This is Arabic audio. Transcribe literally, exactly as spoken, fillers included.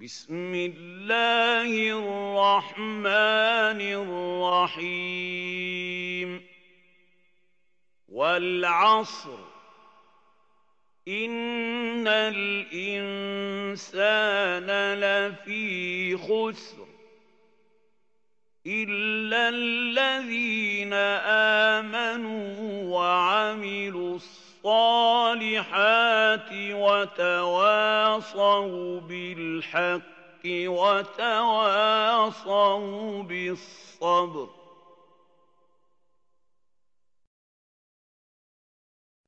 بسم الله الرحمن الرحيم والعصر إن الإنسان لفي خسر إلا الذين آمنوا وعملوا الصالحات وتواصوا بالحق وتواصوا بالصبر